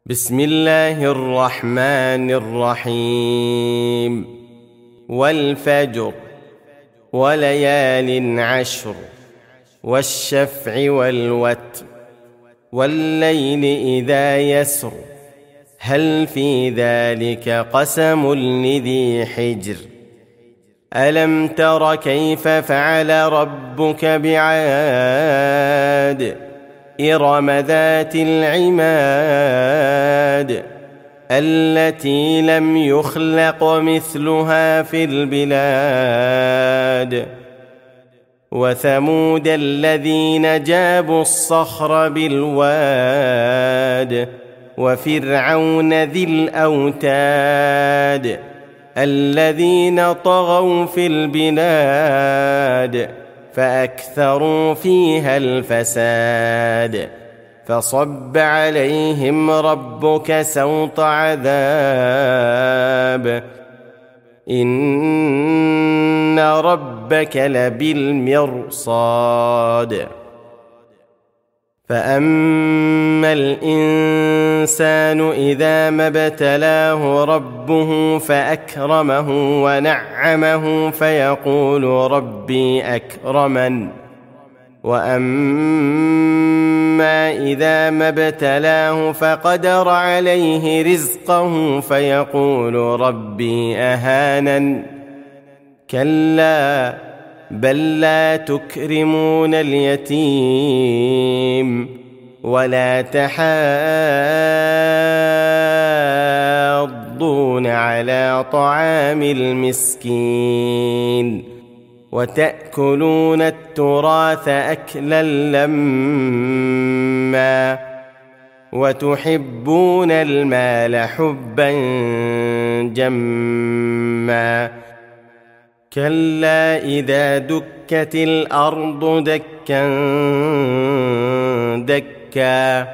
بسم الله الرحمن الرحيم. والفجر وليال عشر والشفع والوتر والليل إذا يسر هل في ذلك قسم لذي حجر ألم تر كيف فعل ربك بعاد إرم ذات العماد التي لم يخلق مثلها في البلاد وثمود الذين جابوا الصخر بالواد وفرعون ذي الأوتاد الذين طغوا في البلاد فأكثروا فيها الفساد فصب عليهم ربك سوط عذاب إن ربك لبالمرصاد فأما الإنسان إذا ما ابتلاه ربه فأكرمه ونعمه فيقول ربي أكرمن وأما إذا ما ابتلاه فقدر عليه رزقه فيقول ربي أهانن كلا بل لا تكرمون اليتيم ولا تحاضون على طعام المسكين وتأكلون التراث أكلا لما وتحبون المال حبا جما كلا إذا دكت الأرض دكا دكا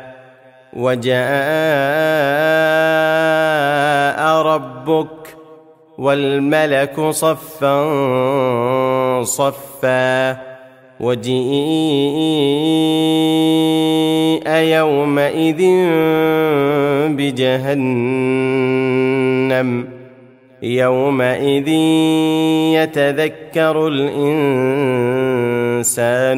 وجاء ربك والملك صفا صفا وجيء يومئذ بجهنم يومئذ يتذكر الإنسان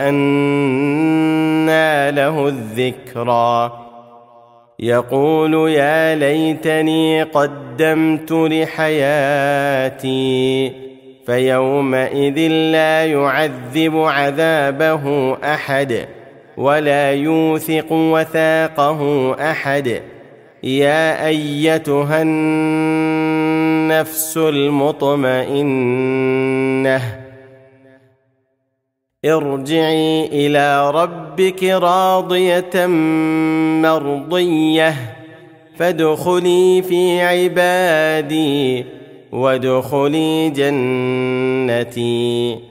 وأنى له الذكرى يقول يا ليتني قدمت لحياتي فيومئذ لا يعذب عذابه أحد ولا يوثق وثاقه أحد يا أيتها النفس المطمئنة ارجعي إلى ربك راضية مرضية فادخلي في عبادي وادخلي جنتي.